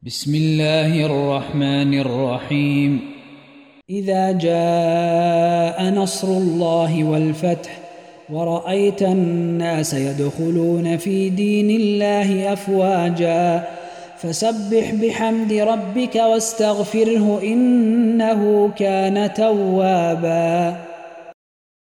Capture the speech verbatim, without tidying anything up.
بسم الله الرحمن الرحيم. إذا جاء نصر الله والفتح ورأيت الناس يدخلون في دين الله أفواجا فسبح بحمد ربك واستغفره إنه كان توابا.